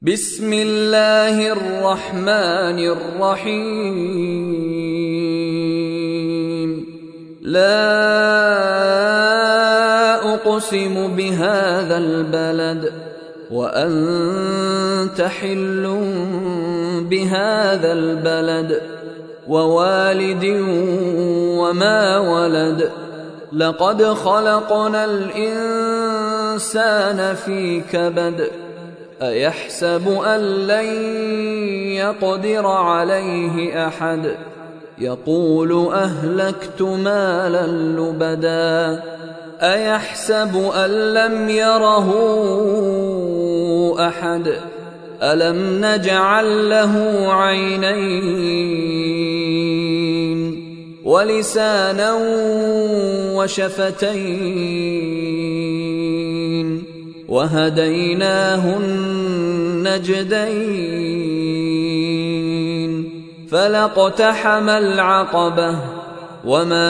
بسم الله الرحمن الرحيم. لا أقسم بهذا البلد وأنت حل بهذا البلد ووالد وما ولد. لقد خلقنا الإنسان في كبد. أيحسب أن لن يقدر عليه أحد. يقول أهلكت مالا لبدا. أيحسب أن لم يره أحد. ألم نجعل له عينين ولسانا وشفتين وهديناه النجدين. فلاقتحم العقبة وما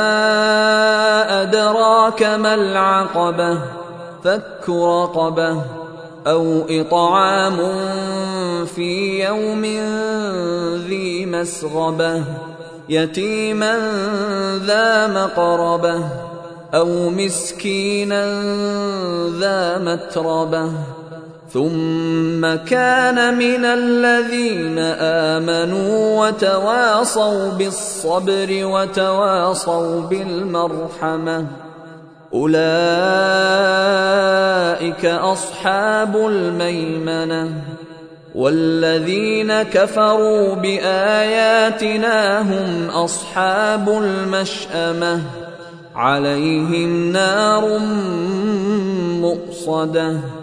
أدراك ما العقبة. فك رقبة أو إطعام في يوم ذي مسغبة يتيما ذا مقربة أو مسكينا ذا متربة. ثم كان من الذين آمنوا وتواصوا بالصبر وتواصوا بالمرحمة. أولئك أصحاب الميمنة. والذين كفروا بآياتنا هم أصحاب المشأمة. عليهم نار مؤصدة.